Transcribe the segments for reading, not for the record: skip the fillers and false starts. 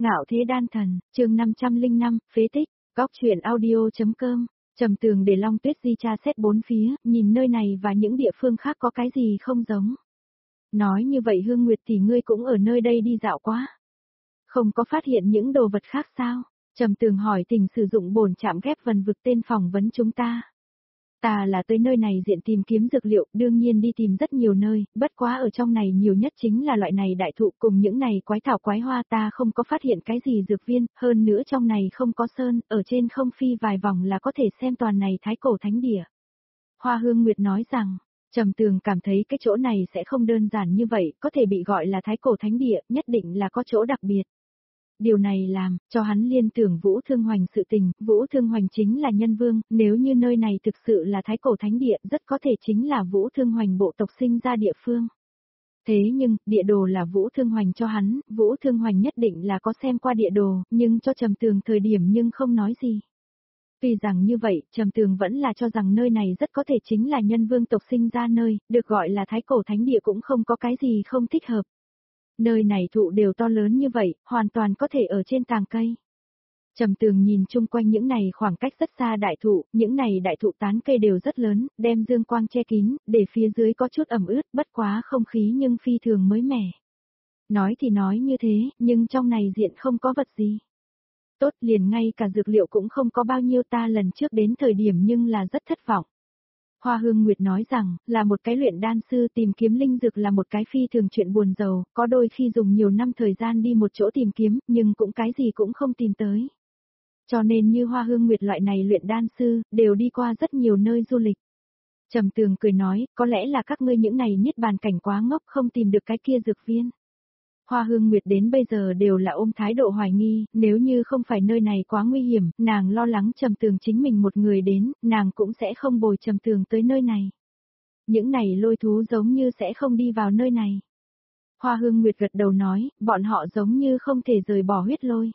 Ngạo thế đan thần, chương 505, phế tích, góc truyện audio.com. Trầm Tường để Long Tuyết Di tra xét bốn phía, nhìn nơi này và những địa phương khác có cái gì không giống. Nói như vậy Hương Nguyệt thì ngươi cũng ở nơi đây đi dạo quá. Không có phát hiện những đồ vật khác sao? Trầm Tường hỏi Tình sử dụng bổn trạm ghép vần vực tên phỏng vấn chúng ta. Ta là tới nơi này diện tìm kiếm dược liệu, đương nhiên đi tìm rất nhiều nơi, bất quá ở trong này nhiều nhất chính là loại này đại thụ cùng những này quái thảo quái hoa, ta không có phát hiện cái gì dược viên, hơn nữa trong này không có sơn, ở trên không phi vài vòng là có thể xem toàn này thái cổ thánh địa. Hoa Hương Nguyệt nói rằng, Trầm Tường cảm thấy cái chỗ này sẽ không đơn giản như vậy, có thể bị gọi là thái cổ thánh địa, nhất định là có chỗ đặc biệt. Điều này làm cho hắn liên tưởng Vũ Thương Hoành sự tình, Vũ Thương Hoành chính là nhân vương, nếu như nơi này thực sự là thái cổ thánh địa, rất có thể chính là Vũ Thương Hoành bộ tộc sinh ra địa phương. Thế nhưng, địa đồ là Vũ Thương Hoành cho hắn, Vũ Thương Hoành nhất định là có xem qua địa đồ, nhưng cho Trầm Tường thời điểm nhưng không nói gì. Tuy rằng như vậy, Trầm Tường vẫn là cho rằng nơi này rất có thể chính là nhân vương tộc sinh ra nơi, được gọi là thái cổ thánh địa cũng không có cái gì không thích hợp. Nơi này thụ đều to lớn như vậy, hoàn toàn có thể ở trên tàng cây. Trầm Tường nhìn chung quanh những này khoảng cách rất xa đại thụ, những này đại thụ tán cây đều rất lớn, đem dương quang che kín, để phía dưới có chút ẩm ướt, bất quá không khí nhưng phi thường mới mẻ. Nói thì nói như thế, nhưng trong này diện không có vật gì. Tốt, liền ngay cả dược liệu cũng không có bao nhiêu, ta lần trước đến thời điểm nhưng là rất thất vọng. Hoa Hương Nguyệt nói rằng, là một cái luyện đan sư tìm kiếm linh dược là một cái phi thường chuyện buồn rầu, có đôi khi dùng nhiều năm thời gian đi một chỗ tìm kiếm, nhưng cũng cái gì cũng không tìm tới. Cho nên như Hoa Hương Nguyệt loại này luyện đan sư, đều đi qua rất nhiều nơi du lịch. Trầm Tường cười nói, có lẽ là các ngươi những này niết bàn cảnh quá ngốc không tìm được cái kia dược viên. Hoa Hương Nguyệt đến bây giờ đều là ôm thái độ hoài nghi, nếu như không phải nơi này quá nguy hiểm, nàng lo lắng Trầm Tường chính mình một người đến, nàng cũng sẽ không bồi Trầm Tường tới nơi này. Những này lôi thú giống như sẽ không đi vào nơi này. Hoa Hương Nguyệt gật đầu nói, bọn họ giống như không thể rời bỏ huyết lôi.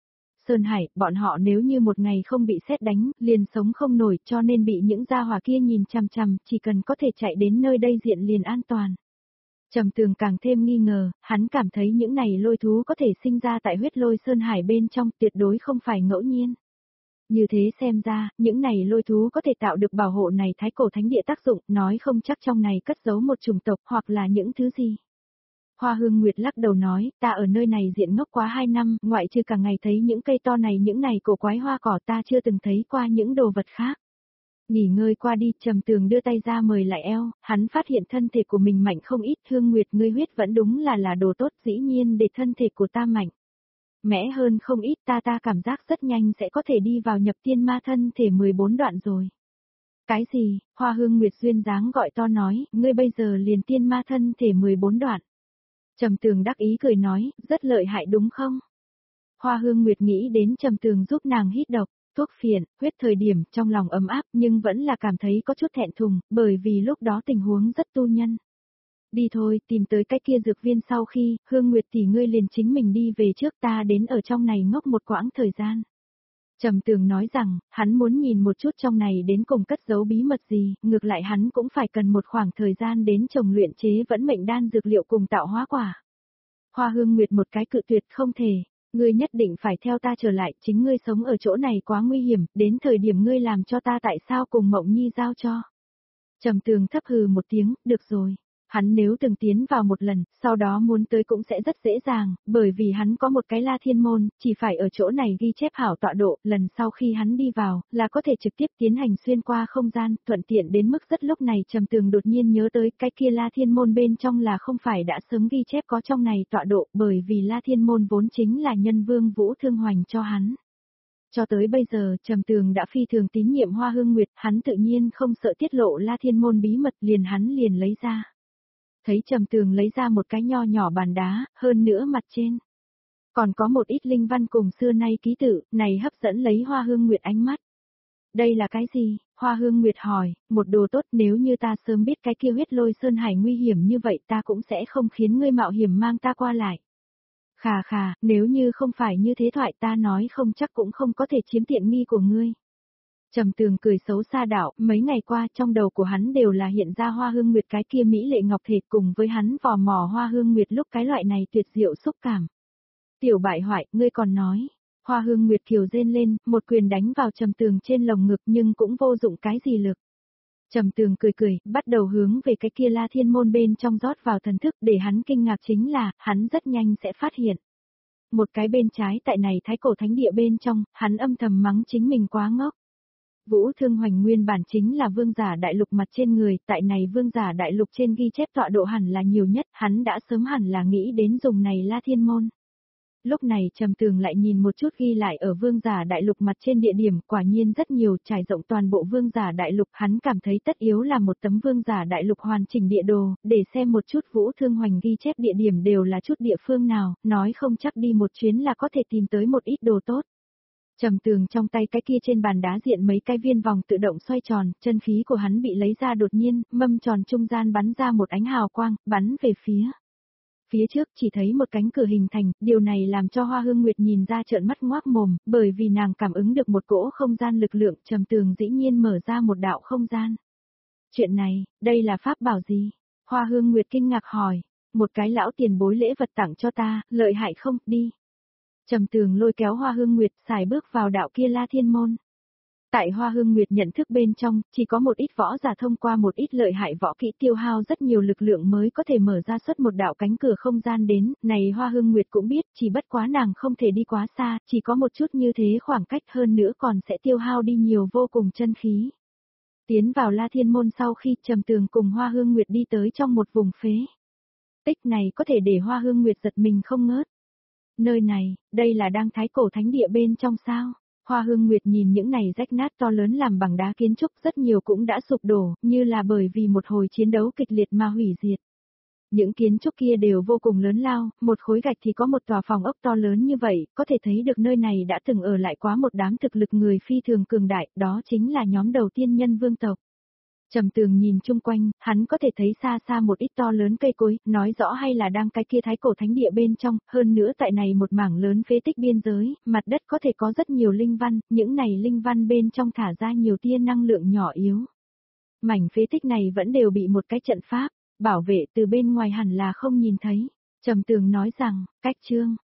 Sơn Hải, bọn họ nếu như một ngày không bị sét đánh, liền sống không nổi, cho nên bị những gia hỏa kia nhìn chằm chằm, chỉ cần có thể chạy đến nơi đây diện liền an toàn. Trầm Tường càng thêm nghi ngờ, hắn cảm thấy những này lôi thú có thể sinh ra tại huyết lôi Sơn Hải bên trong, tuyệt đối không phải ngẫu nhiên. Như thế xem ra, những này lôi thú có thể tạo được bảo hộ này thái cổ thánh địa tác dụng, nói không chắc trong này cất giấu một chủng tộc hoặc là những thứ gì. Hoa Hương Nguyệt lắc đầu nói, ta ở nơi này diện ngốc quá 2 năm, ngoại trừ cả ngày thấy những cây to này những này cổ quái hoa cỏ, ta chưa từng thấy qua những đồ vật khác. Nghỉ ngơi qua đi, Trầm Tường đưa tay ra mời lại eo, hắn phát hiện thân thể của mình mạnh không ít, Hương Nguyệt ngươi huyết vẫn đúng là đồ tốt, dĩ nhiên để thân thể của ta mạnh. Mẽ hơn không ít, ta cảm giác rất nhanh sẽ có thể đi vào nhập tiên ma thân thể 14 đoạn rồi. Cái gì? Hoa Hương Nguyệt duyên dáng gọi to nói, ngươi bây giờ liền tiên ma thân thể 14 đoạn. Trầm Tường đắc ý cười nói, rất lợi hại đúng không? Hoa Hương Nguyệt nghĩ đến Trầm Tường giúp nàng hít độc, thuốc phiện, huyết thời điểm trong lòng ấm áp nhưng vẫn là cảm thấy có chút thẹn thùng, bởi vì lúc đó tình huống rất tu nhân. Đi thôi, tìm tới cái kia dược viên sau khi, Hương Nguyệt tỷ ngươi liền chính mình đi về trước, ta đến ở trong này ngốc một quãng thời gian. Trầm Tường nói rằng, hắn muốn nhìn một chút trong này đến cùng cất giấu bí mật gì, ngược lại hắn cũng phải cần một khoảng thời gian đến trồng luyện chế vẫn mệnh đan dược liệu cùng tạo hóa quả. Hoa Hương Nguyệt một cái cự tuyệt không thể, ngươi nhất định phải theo ta trở lại, chính ngươi sống ở chỗ này quá nguy hiểm, đến thời điểm ngươi làm cho ta tại sao cùng Mộng Nhi giao cho. Trầm Tường thấp hừ một tiếng, được rồi. Hắn nếu từng tiến vào một lần, sau đó muốn tới cũng sẽ rất dễ dàng, bởi vì hắn có một cái La Thiên Môn, chỉ phải ở chỗ này ghi chép hảo tọa độ, lần sau khi hắn đi vào, là có thể trực tiếp tiến hành xuyên qua không gian, thuận tiện đến mức rất lúc này Trầm Tường đột nhiên nhớ tới cái kia La Thiên Môn bên trong là không phải đã sớm ghi chép có trong này tọa độ, bởi vì La Thiên Môn vốn chính là nhân vương Vũ Thương Hoành cho hắn. Cho tới bây giờ, Trầm Tường đã phi thường tín nhiệm Hoa Hương Nguyệt, hắn tự nhiên không sợ tiết lộ La Thiên Môn bí mật, hắn liền lấy ra. Thấy Trầm Tường lấy ra một cái nho nhỏ bàn đá, hơn nữa mặt trên còn có một ít linh văn cùng xưa nay ký tự, này hấp dẫn lấy Hoa Hương Nguyệt ánh mắt. Đây là cái gì? Hoa Hương Nguyệt hỏi, một đồ tốt, nếu như ta sớm biết cái kia huyết lôi Sơn Hải nguy hiểm như vậy ta cũng sẽ không khiến ngươi mạo hiểm mang ta qua lại. Khà, nếu như không phải như thế thoại ta nói không chắc cũng không có thể chiếm tiện nghi của ngươi. Trầm Tường cười xấu xa đạo, mấy ngày qua trong đầu của hắn đều là hiện ra Hoa Hương Nguyệt cái kia mỹ lệ ngọc thể cùng với hắn vò mò Hoa Hương Nguyệt lúc cái loại này tuyệt diệu xúc cảm. Tiểu bại hoại, ngươi còn nói. Hoa Hương Nguyệt Kiều rên lên, một quyền đánh vào Trầm Tường trên lồng ngực nhưng cũng vô dụng cái gì lực. Trầm Tường cười cười, bắt đầu hướng về cái kia La Thiên môn bên trong rót vào thần thức, để hắn kinh ngạc chính là, hắn rất nhanh sẽ phát hiện. Một cái bên trái tại này Thái Cổ Thánh Địa bên trong, hắn âm thầm mắng chính mình quá ngốc. Vũ Thương Hoành nguyên bản chính là vương giả đại lục mặt trên người, tại này vương giả đại lục trên ghi chép tọa độ hẳn là nhiều nhất, hắn đã sớm hẳn là nghĩ đến dùng này La Thiên môn. Lúc này Trầm Tường lại nhìn một chút ghi lại ở vương giả đại lục mặt trên địa điểm, quả nhiên rất nhiều, trải rộng toàn bộ vương giả đại lục, hắn cảm thấy tất yếu là một tấm vương giả đại lục hoàn chỉnh địa đồ, để xem một chút Vũ Thương Hoành ghi chép địa điểm đều là chút địa phương nào, nói không chắc đi một chuyến là có thể tìm tới một ít đồ tốt. Trầm Tường trong tay cái kia trên bàn đá diện mấy cái viên vòng tự động xoay tròn, chân khí của hắn bị lấy ra đột nhiên, mâm tròn trung gian bắn ra một ánh hào quang, bắn về phía trước chỉ thấy một cánh cửa hình thành, điều này làm cho Hoa Hương Nguyệt nhìn ra trợn mắt ngoác mồm, bởi vì nàng cảm ứng được một cỗ không gian lực lượng, Trầm Tường dĩ nhiên mở ra một đạo không gian. Chuyện này, đây là pháp bảo gì? Hoa Hương Nguyệt kinh ngạc hỏi, một cái lão tiền bối lễ vật tặng cho ta, lợi hại không, đi. Trầm Tường lôi kéo Hoa Hương Nguyệt xài bước vào đạo kia La Thiên môn. Tại Hoa Hương Nguyệt nhận thức bên trong, chỉ có một ít võ giả thông qua một ít lợi hại võ kỹ tiêu hao rất nhiều lực lượng mới có thể mở ra xuất một đạo cánh cửa không gian đến, này Hoa Hương Nguyệt cũng biết, chỉ bất quá nàng không thể đi quá xa, chỉ có một chút như thế khoảng cách hơn nữa còn sẽ tiêu hao đi nhiều vô cùng chân khí. Tiến vào La Thiên môn sau khi Trầm Tường cùng Hoa Hương Nguyệt đi tới trong một vùng phế tích này có thể để Hoa Hương Nguyệt giật mình không ngớt. Nơi này, đây là đang Thái Cổ Thánh Địa bên trong sao? Hoa Hương Nguyệt nhìn những này rách nát to lớn làm bằng đá kiến trúc rất nhiều cũng đã sụp đổ, như là bởi vì một hồi chiến đấu kịch liệt mà hủy diệt. Những kiến trúc kia đều vô cùng lớn lao, một khối gạch thì có một tòa phòng ốc to lớn như vậy, có thể thấy được nơi này đã từng ở lại quá một đám thực lực người phi thường cường đại, đó chính là nhóm đầu tiên nhân vương tộc. Trầm Tường nhìn chung quanh, hắn có thể thấy xa xa một ít to lớn cây cối, nói rõ hay là đang cái kia Thái Cổ Thánh Địa bên trong, hơn nữa tại này một mảng lớn phế tích biên giới, mặt đất có thể có rất nhiều linh văn, những này linh văn bên trong thả ra nhiều tia năng lượng nhỏ yếu. Mảnh phế tích này vẫn đều bị một cái trận pháp bảo vệ từ bên ngoài hẳn là không nhìn thấy. Trầm Tường nói rằng, cách chương